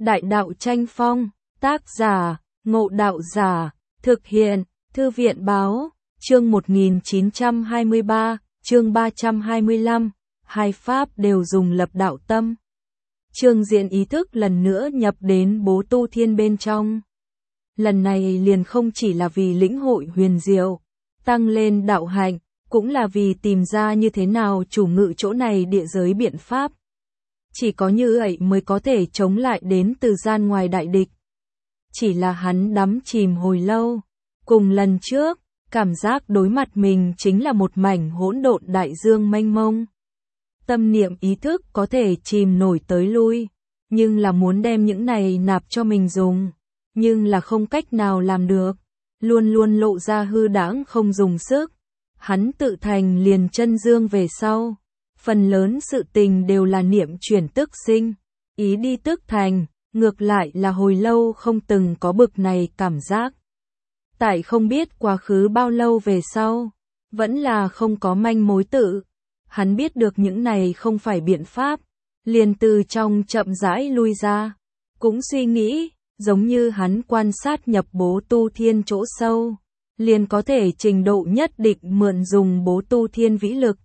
Đại đạo tranh phong, tác giả, Ngộ Đạo Giả, thực hiện, Thư viện báo, chương 1923, chương 325, hai pháp đều dùng lập đạo tâm. Trương Diễn ý thức lần nữa nhập đến Bố Tu Thiên bên trong. Lần này liền không chỉ là vì lĩnh hội huyền diệu, tăng lên đạo hạnh, cũng là vì tìm ra như thế nào chủ ngự chỗ này địa giới biện pháp. Chỉ có như vậy mới có thể chống lại đến từ gian ngoài đại địch. Chỉ là hắn đắm chìm hồi lâu, cùng lần trước, cảm giác đối mặt mình chính là một mảnh hỗn độn đại dương mênh mông. Tâm niệm ý thức có thể chìm nổi tới lui, nhưng là muốn đem những này nạp cho mình dùng, nhưng là không cách nào làm được, luôn luôn lộ ra hư đãng không dùng sức. Hắn tự thành liền chân dương về sau, phần lớn sự tình đều là niệm chuyển tức sinh, ý đi tức thành, ngược lại là hồi lâu không từng có bực này cảm giác. Tại không biết quá khứ bao lâu về sau, vẫn là không có manh mối tự. Hắn biết được những này không phải biện pháp, liền từ trong chậm rãi lui ra, cũng suy nghĩ, giống như hắn quan sát nhập Bố Tu Thiên chỗ sâu, liền có thể trình độ nhất định mượn dùng Bố Tu Thiên vĩ lực.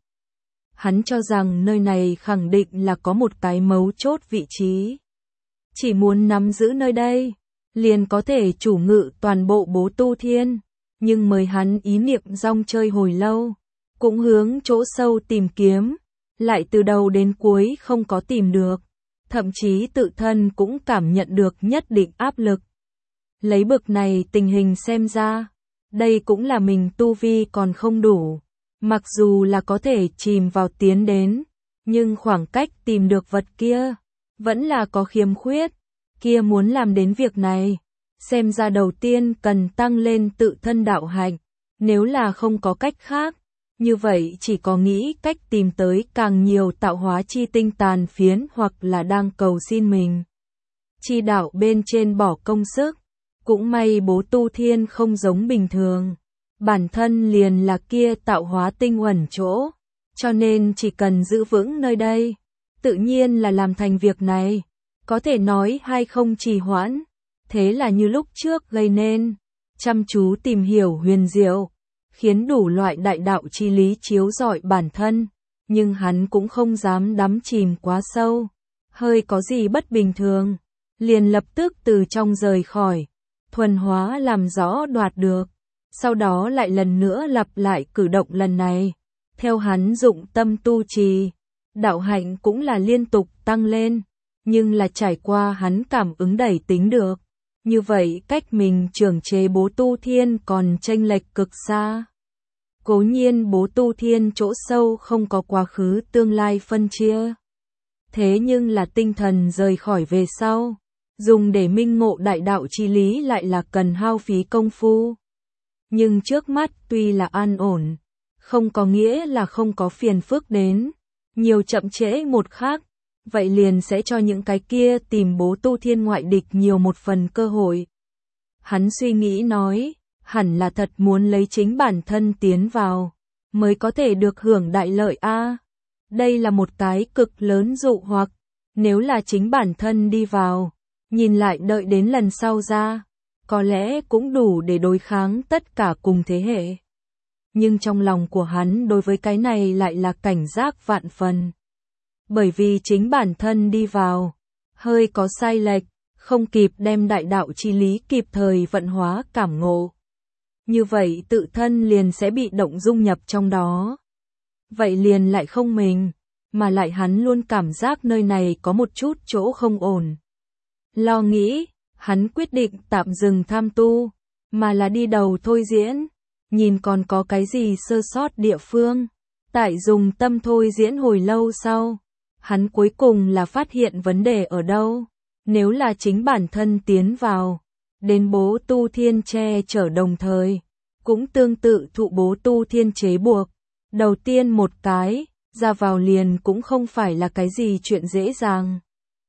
Hắn cho rằng nơi này khẳng định là có một cái mấu chốt vị trí. Chỉ muốn nắm giữ nơi đây, liền có thể chủ ngự toàn bộ Bố Tu Thiên, nhưng mời hắn ý niệm rong chơi hồi lâu, cũng hướng chỗ sâu tìm kiếm, lại từ đầu đến cuối không có tìm được, thậm chí tự thân cũng cảm nhận được nhất định áp lực. Lấy bực này tình hình xem ra, đây cũng là mình tu vi còn không đủ, mặc dù là có thể chìm vào tiến đến, nhưng khoảng cách tìm được vật kia, vẫn là có khiếm khuyết, kia muốn làm đến việc này, xem ra đầu tiên cần tăng lên tự thân đạo hạnh, nếu là không có cách khác. Như vậy chỉ có nghĩ cách tìm tới càng nhiều tạo hóa chi tinh tàn phiến hoặc là đang cầu xin mình. Chi đạo bên trên bỏ công sức, cũng may Bố Tu Thiên không giống bình thường. Bản thân liền là kia tạo hóa tinh uẩn chỗ, cho nên chỉ cần giữ vững nơi đây, tự nhiên là làm thành việc này, có thể nói hay không trì hoãn. Thế là như lúc trước gây nên, chăm chú tìm hiểu huyền diệu, khiến đủ loại đại đạo chi lý chiếu rọi bản thân, nhưng hắn cũng không dám đắm chìm quá sâu, hơi có gì bất bình thường, liền lập tức từ trong rời khỏi, thuần hóa làm rõ đoạt được, sau đó lại lần nữa lặp lại cử động lần này, theo hắn dụng tâm tu trì, đạo hạnh cũng là liên tục tăng lên, nhưng là trải qua hắn cảm ứng đẩy tính được. Như vậy cách mình trưởng chế Bố Tu Thiên còn chênh lệch cực xa. Cố nhiên Bố Tu Thiên chỗ sâu không có quá khứ tương lai phân chia. Thế nhưng là tinh thần rời khỏi về sau, dùng để minh ngộ đại đạo chi lý lại là cần hao phí công phu. Nhưng trước mắt tuy là an ổn, không có nghĩa là không có phiền phức đến, nhiều chậm trễ một khắc. Vậy liền sẽ cho những cái kia tìm Bố Tu Thiên ngoại địch nhiều một phần cơ hội. Hắn suy nghĩ nói, hẳn là thật muốn lấy chính bản thân tiến vào, mới có thể được hưởng đại lợi a. Đây là một cái cực lớn dụ hoặc, nếu là chính bản thân đi vào, nhìn lại đợi đến lần sau ra, có lẽ cũng đủ để đối kháng tất cả cùng thế hệ. Nhưng trong lòng của hắn đối với cái này lại là cảnh giác vạn phần. Bởi vì chính bản thân đi vào, hơi có sai lệch, không kịp đem đại đạo chi lý kịp thời vận hóa cảm ngộ. Như vậy tự thân liền sẽ bị động dung nhập trong đó. Vậy liền lại không mình, mà lại hắn luôn cảm giác nơi này có một chút chỗ không ổn. Lo nghĩ, hắn quyết định tạm dừng tham tu, mà là đi đầu thôi diễn, nhìn còn có cái gì sơ sót địa phương. Tại dùng tâm thôi diễn hồi lâu sau. Hắn cuối cùng là phát hiện vấn đề ở đâu, nếu là chính bản thân tiến vào, đến Bố Tu Thiên che chở đồng thời, cũng tương tự thụ Bố Tu Thiên chế buộc. Đầu tiên một cái, ra vào liền cũng không phải là cái gì chuyện dễ dàng.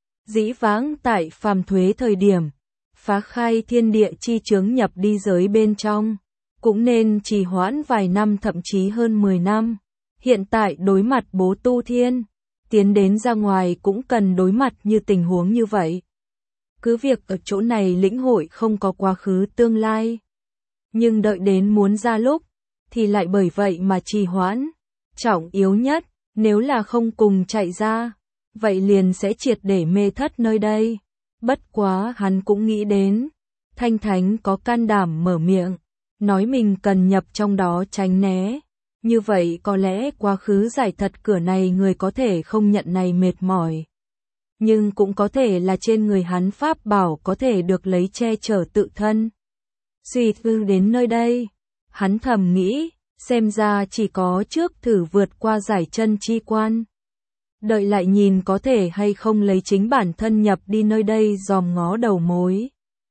Dĩ vãng tại phàm thuế thời điểm, phá khai thiên địa chi chướng nhập đi giới bên trong, cũng nên trì hoãn vài năm thậm chí hơn 10 năm. Hiện tại đối mặt Bố Tu Thiên, tiến đến ra ngoài cũng cần đối mặt như tình huống như vậy. cứ việc ở chỗ này lĩnh hội không có quá khứ tương lai. Nhưng đợi đến muốn ra lúc, thì lại bởi vậy mà trì hoãn. Trọng yếu nhất, nếu là không cùng chạy ra, vậy liền sẽ triệt để mê thất nơi đây. Bất quá hắn cũng nghĩ đến, Thanh Thánh có can đảm mở miệng, nói mình cần nhập trong đó tránh né. Như vậy có lẽ quá khứ giải thật cửa này người có thể không nhận này mệt mỏi. Nhưng cũng có thể là trên người hắn pháp bảo có thể được lấy che chở tự thân. Suy tư đến nơi đây, hắn thầm nghĩ, xem ra chỉ có trước thử vượt qua giải chân chi quan. Đợi lại nhìn có thể hay không lấy chính bản thân nhập đi nơi đây dòm ngó đầu mối.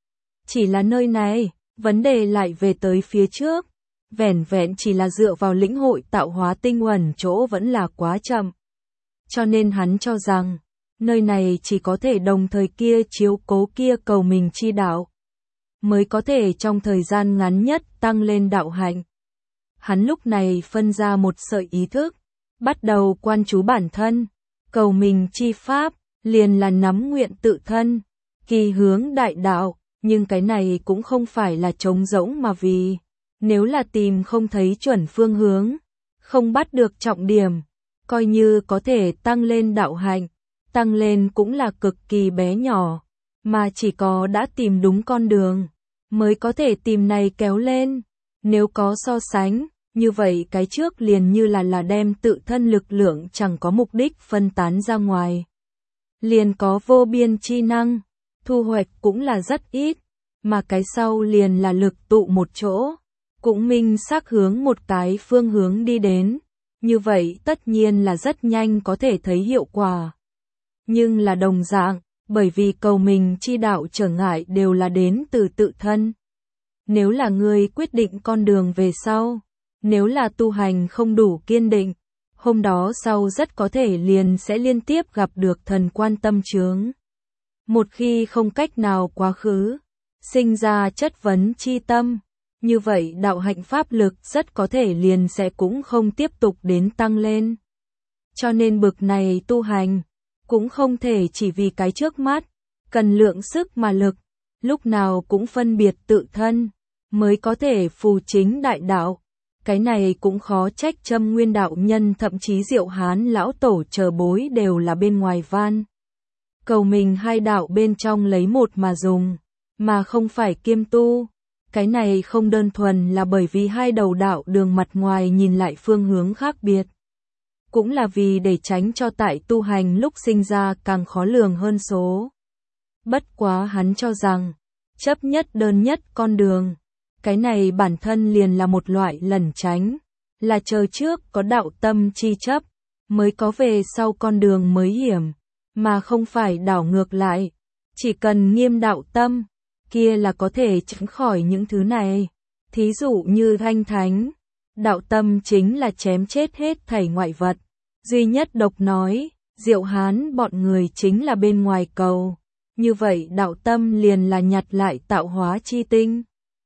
Chỉ là nơi này, vấn đề lại về tới phía trước. Vẻn vẹn chỉ là dựa vào lĩnh hội tạo hóa tinh uẩn chỗ vẫn là quá chậm. Cho nên hắn cho rằng, nơi này chỉ có thể đồng thời kia chiếu cố kia cầu mình chi đạo, mới có thể trong thời gian ngắn nhất tăng lên đạo hạnh. Hắn lúc này phân ra một sợi ý thức, bắt đầu quan chú bản thân, cầu mình chi pháp, liền là nắm nguyện tự thân, kỳ hướng đại đạo, nhưng cái này cũng không phải là trống rỗng mà vì, nếu là tìm không thấy chuẩn phương hướng, không bắt được trọng điểm, coi như có thể tăng lên đạo hạnh, tăng lên cũng là cực kỳ bé nhỏ, mà chỉ có đã tìm đúng con đường, mới có thể tìm này kéo lên. Nếu có so sánh, như vậy cái trước liền như là đem tự thân lực lượng chẳng có mục đích phân tán ra ngoài. Liền có vô biên chi năng, thu hoạch cũng là rất ít, mà cái sau liền là lực tụ một chỗ, cũng minh xác hướng một cái phương hướng đi đến, như vậy tất nhiên là rất nhanh có thể thấy hiệu quả. Nhưng là đồng dạng, bởi vì cầu mình chi đạo trở ngại đều là đến từ tự thân. Nếu là người quyết định con đường về sau, nếu là tu hành không đủ kiên định, hôm đó sau rất có thể liền sẽ liên tiếp gặp được thần quan tâm chướng. Một khi không cách nào quá khứ, sinh ra chất vấn chi tâm, như vậy đạo hạnh pháp lực rất có thể liền sẽ cũng không tiếp tục đến tăng lên. Cho nên bực này tu hành, cũng không thể chỉ vì cái trước mắt, cần lượng sức mà lực, lúc nào cũng phân biệt tự thân, mới có thể phù chính đại đạo. Cái này cũng khó trách Châm Nguyên đạo nhân thậm chí Diệu Hán lão tổ chờ bối đều là bên ngoài van. Cầu mình hai đạo bên trong lấy một mà dùng, mà không phải kiêm tu. Cái này không đơn thuần là bởi vì hai đầu đạo đường mặt ngoài nhìn lại phương hướng khác biệt. Cũng là vì để tránh cho tại tu hành lúc sinh ra càng khó lường hơn số. Bất quá hắn cho rằng, chấp nhất đơn nhất con đường, cái này bản thân liền là một loại lẩn tránh, là chờ trước có đạo tâm chi chấp, mới có về sau con đường mới hiểm, mà không phải đảo ngược lại. Chỉ cần nghiêm đạo tâm, kia là có thể tránh khỏi những thứ này. Thí dụ như Thanh Thánh, đạo tâm chính là chém chết hết thảy ngoại vật. Duy nhất độc nói, Diệu Hán bọn người chính là bên ngoài cầu. Như vậy đạo tâm liền là nhặt lại tạo hóa chi tinh,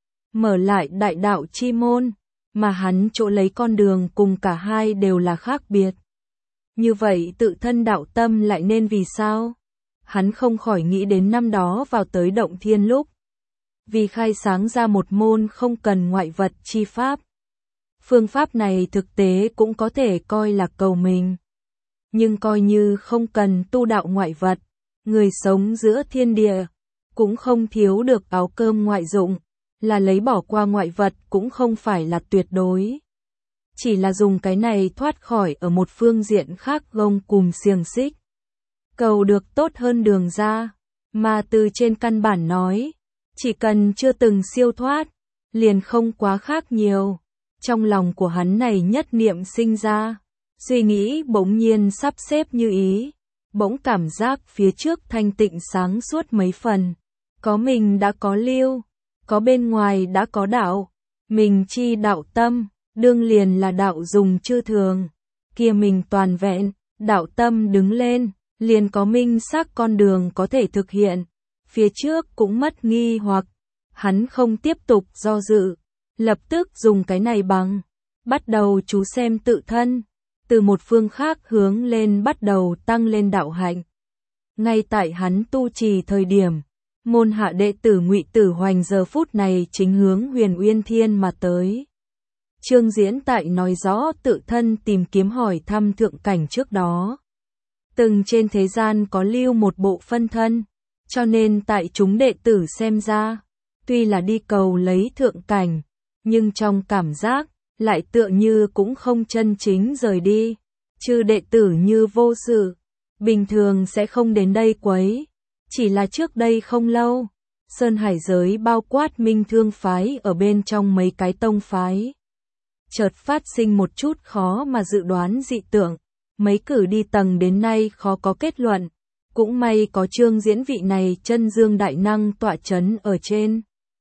mở lại đại đạo chi môn, mà hắn chỗ lấy con đường cùng cả hai đều là khác biệt. Như vậy tự thân đạo tâm lại nên vì sao? Hắn không khỏi nghĩ đến năm đó vào tới Động Thiên lúc, vì khai sáng ra một môn không cần ngoại vật chi pháp. Phương pháp này thực tế cũng có thể coi là cầu mình. Nhưng coi như không cần tu đạo ngoại vật, người sống giữa thiên địa, cũng không thiếu được áo cơm ngoại dụng, là lấy bỏ qua ngoại vật cũng không phải là tuyệt đối. Chỉ là dùng cái này thoát khỏi ở một phương diện khác gông cùm xiềng xích. Cầu được tốt hơn đường ra, mà từ trên căn bản nói, chỉ cần chưa từng siêu thoát, liền không quá khác nhiều. Trong lòng của hắn này nhất niệm sinh ra, suy nghĩ bỗng nhiên sắp xếp như ý, bỗng cảm giác phía trước thanh tịnh sáng suốt mấy phần. Có mình đã có lưu, có bên ngoài đã có đạo, mình chi đạo tâm, đương liền là đạo dùng chư thường, kia mình toàn vẹn, đạo tâm đứng lên, liền có minh xác con đường có thể thực hiện, phía trước cũng mất nghi hoặc, hắn không tiếp tục do dự, lập tức dùng cái này bằng, bắt đầu chú xem tự thân, từ một phương khác hướng lên bắt đầu tăng lên đạo hạnh. Ngay tại hắn tu trì thời điểm, Môn hạ đệ tử Ngụy Tử Hoành giờ phút này chính hướng Huyền Uyên Thiên mà tới. Trương Diễn tại nói rõ tự thân tìm kiếm hỏi thăm thượng cảnh trước đó. Từng trên thế gian có lưu một bộ phân thân, cho nên tại chúng đệ tử xem ra, tuy là đi cầu lấy thượng cảnh, nhưng trong cảm giác, lại tựa như cũng không chân chính rời đi. Chư đệ tử như vô sự, bình thường sẽ không đến đây quấy. Chỉ là trước đây không lâu, Sơn Hải giới bao quát Minh Thương phái ở bên trong mấy cái tông phái. Chợt phát sinh một chút khó mà dự đoán dị tượng, mấy cử đi tầng đến nay khó có kết luận, cũng may có Trương Diễn vị này chân dương đại năng tọa chấn ở trên.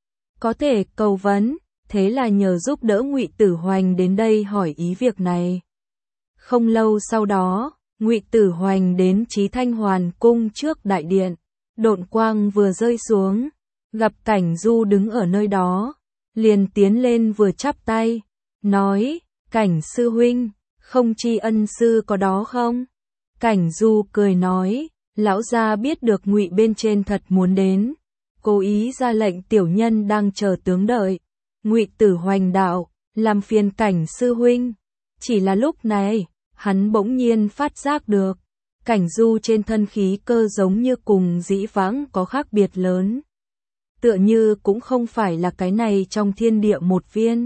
Có thể cầu vấn, thế là nhờ giúp đỡ Ngụy Tử Hoành đến đây hỏi ý việc này. Không lâu sau đó, Ngụy Tử Hoành đến Chí Thanh Hoàn cung trước đại điện, độn quang vừa rơi xuống, gặp Cảnh Du đứng ở nơi đó, liền tiến lên vừa chắp tay, nói, Cảnh sư huynh, không tri ân sư có đó không? Cảnh Du cười nói, lão gia biết được Ngụy bên trên thật muốn đến, cố ý ra lệnh tiểu nhân đang chờ tướng đợi. Ngụy Tử Hoành đạo, làm phiền Cảnh sư huynh. Chỉ là lúc này, hắn bỗng nhiên phát giác được, Cảnh Du trên thân khí cơ giống như cùng dĩ vãng có khác biệt lớn. Tựa như cũng không phải là cái này trong thiên địa một viên.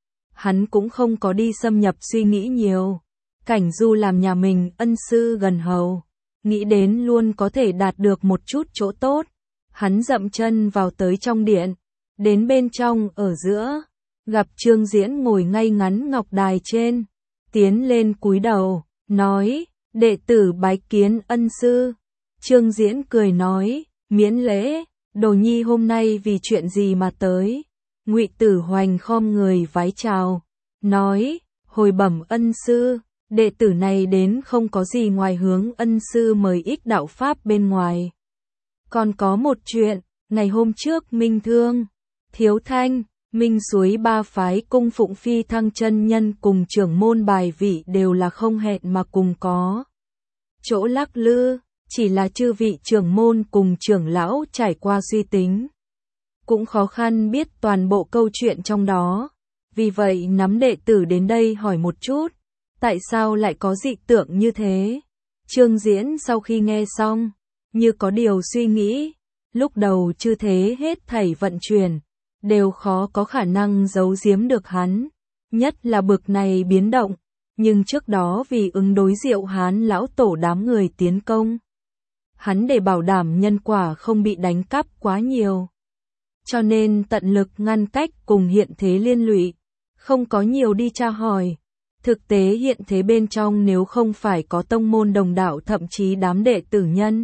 Hắn cũng không có đi xâm nhập suy nghĩ nhiều. Cảnh Du làm nhà mình ân sư gần hầu, nghĩ đến luôn có thể đạt được một chút chỗ tốt. Hắn dậm chân vào tới trong điện, đến bên trong ở giữa, gặp Trương Diễn ngồi ngay ngắn ngọc đài trên, tiến lên cúi đầu, nói, đệ tử bái kiến ân sư. Trương Diễn cười nói, miễn lễ, đồ nhi hôm nay vì chuyện gì mà tới? Ngụy Tử Hoành khom người vái chào, nói, hồi bẩm ân sư, đệ tử này đến không có gì ngoài hướng ân sư mời ích đạo pháp bên ngoài. Còn có một chuyện, ngày hôm trước Minh Thương, Thiếu Thanh, Minh Suối ba phái cung phụng Phi Thăng chân nhân cùng trưởng môn bài vị đều là không hẹn mà cùng có chỗ lắc lư, chỉ là chư vị trưởng môn cùng trưởng lão trải qua suy tính, cũng khó khăn biết toàn bộ câu chuyện trong đó, vì vậy nắm đệ tử đến đây hỏi một chút, tại sao lại có dị tượng như thế? Trương Diễn sau khi nghe xong, như có điều suy nghĩ, lúc đầu chư thế hết thảy vận chuyển, đều khó có khả năng giấu giếm được hắn, nhất là bực này biến động, nhưng trước đó vì ứng đối Diệu Hán lão tổ đám người tiến công, hắn để bảo đảm nhân quả không bị đánh cắp quá nhiều, cho nên tận lực ngăn cách cùng hiện thế liên lụy, không có nhiều đi tra hỏi. Thực tế hiện thế bên trong nếu không phải có tông môn đồng đạo thậm chí đám đệ tử nhân,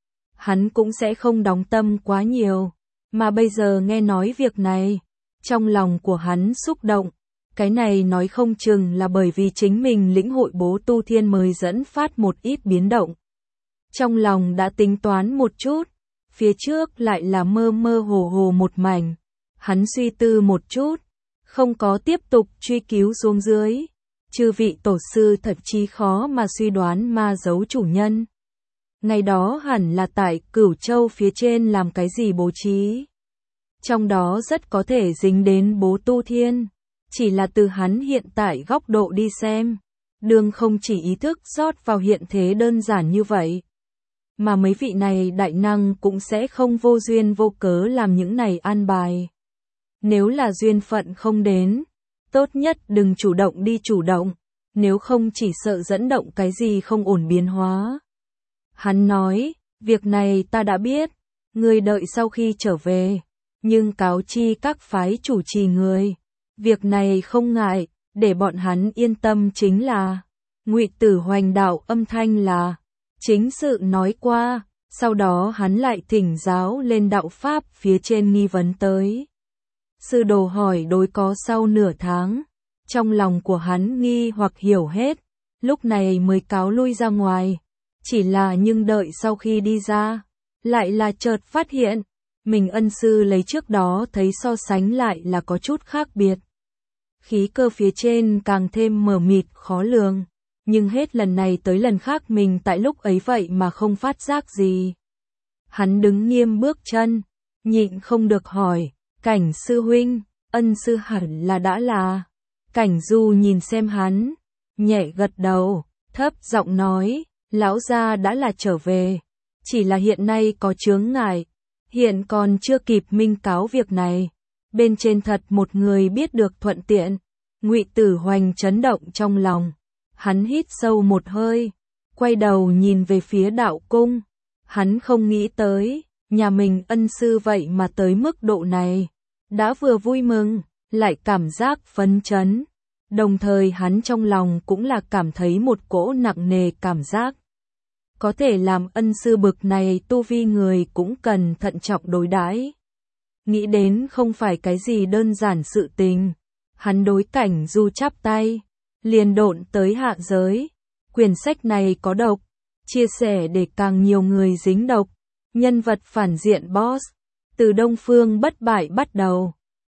hắn cũng sẽ không đóng tâm quá nhiều. Mà bây giờ nghe nói việc này, trong lòng của hắn xúc động, cái này nói không chừng là bởi vì chính mình lĩnh hội bố tu thiên mới dẫn phát một ít biến động. Trong lòng đã tính toán một chút, phía trước lại là mơ mơ hồ hồ một mảnh, hắn suy tư một chút, không có tiếp tục truy cứu xuống dưới. Chư vị tổ sư thật chí khó mà suy đoán ma giấu chủ nhân. Ngày đó hẳn là tại Cửu Châu phía trên làm cái gì bố trí. Trong đó rất có thể dính đến bố tu thiên. Chỉ là từ hắn hiện tại góc độ đi xem. Đường không chỉ ý thức rót vào hiện thế đơn giản như vậy. Mà mấy vị này đại năng cũng sẽ không vô duyên vô cớ làm những này an bài. Nếu là duyên phận không đến, tốt nhất đừng chủ động đi chủ động, nếu không chỉ sợ dẫn động cái gì không ổn biến hóa. Hắn nói, việc này ta đã biết, ngươi đợi sau khi trở về, nhưng cáo chi các phái chủ trì người, việc này không ngại, để bọn hắn yên tâm chính là. Ngụy Tử Hoành đạo âm thanh là, chính sự nói qua, sau đó hắn lại thỉnh giáo lên đạo pháp phía trên nghi vấn tới. Sư đồ hỏi đối có sau nửa tháng, trong lòng của hắn nghi hoặc hiểu hết, lúc này mới cáo lui ra ngoài. Chỉ là nhưng đợi sau khi đi ra, lại là chợt phát hiện, mình ân sư lấy trước đó thấy so sánh lại là có chút khác biệt. Khí cơ phía trên càng thêm mờ mịt khó lường, nhưng hết lần này tới lần khác mình tại lúc ấy vậy mà không phát giác gì. Hắn đứng nghiêm bước chân, nhịn không được hỏi, Cảnh sư huynh, ân sư hẳn là đã là. Cảnh Du nhìn xem hắn, nhẹ gật đầu, thấp giọng nói, lão gia đã là trở về, chỉ là hiện nay có chướng ngại, hiện còn chưa kịp minh cáo việc này. Bên trên thật một người biết được thuận tiện. Ngụy Tử Hoành chấn động trong lòng, hắn hít sâu một hơi, quay đầu nhìn về phía đạo cung, hắn không nghĩ tới, nhà mình ân sư vậy mà tới mức độ này, đã vừa vui mừng, lại cảm giác phấn chấn, đồng thời hắn trong lòng cũng là cảm thấy một cỗ nặng nề cảm giác. Có thể làm ân sư bực này tu vi người cũng cần thận trọng đối đãi. Nghĩ đến không phải cái gì đơn giản sự tình, hắn đối Cảnh Du chắp tay, liền độn tới hạ giới. Quyển sách này có độc, chia sẻ để càng nhiều người dính độc. Nhân vật phản diện boss, từ Đông Phương bất bại bắt đầu.